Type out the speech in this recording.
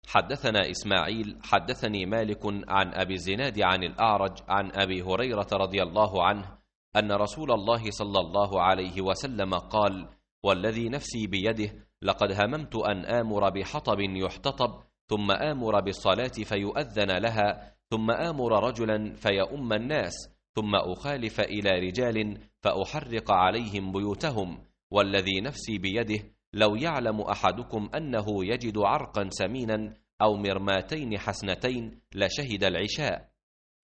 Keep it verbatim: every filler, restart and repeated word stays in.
حدثنا إسماعيل حدثني مالك عن أبي الزناد عن الأعرج عن أبي هريرة رضي الله عنه أن رسول الله صلى الله عليه وسلم قال: والذي نفسي بيده لقد هممت أن آمر بحطب يحتطب ثم آمر بالصلاة فيؤذن لها ثم آمر رجلا فيؤم الناس ثم أخالف إلى رجال فأحرق عليهم بيوتهم، والذي نفسي بيده لو يعلم أحدكم أنه يجد عرقا سمينا أو مرماتين حسنتين لشهد العشاء.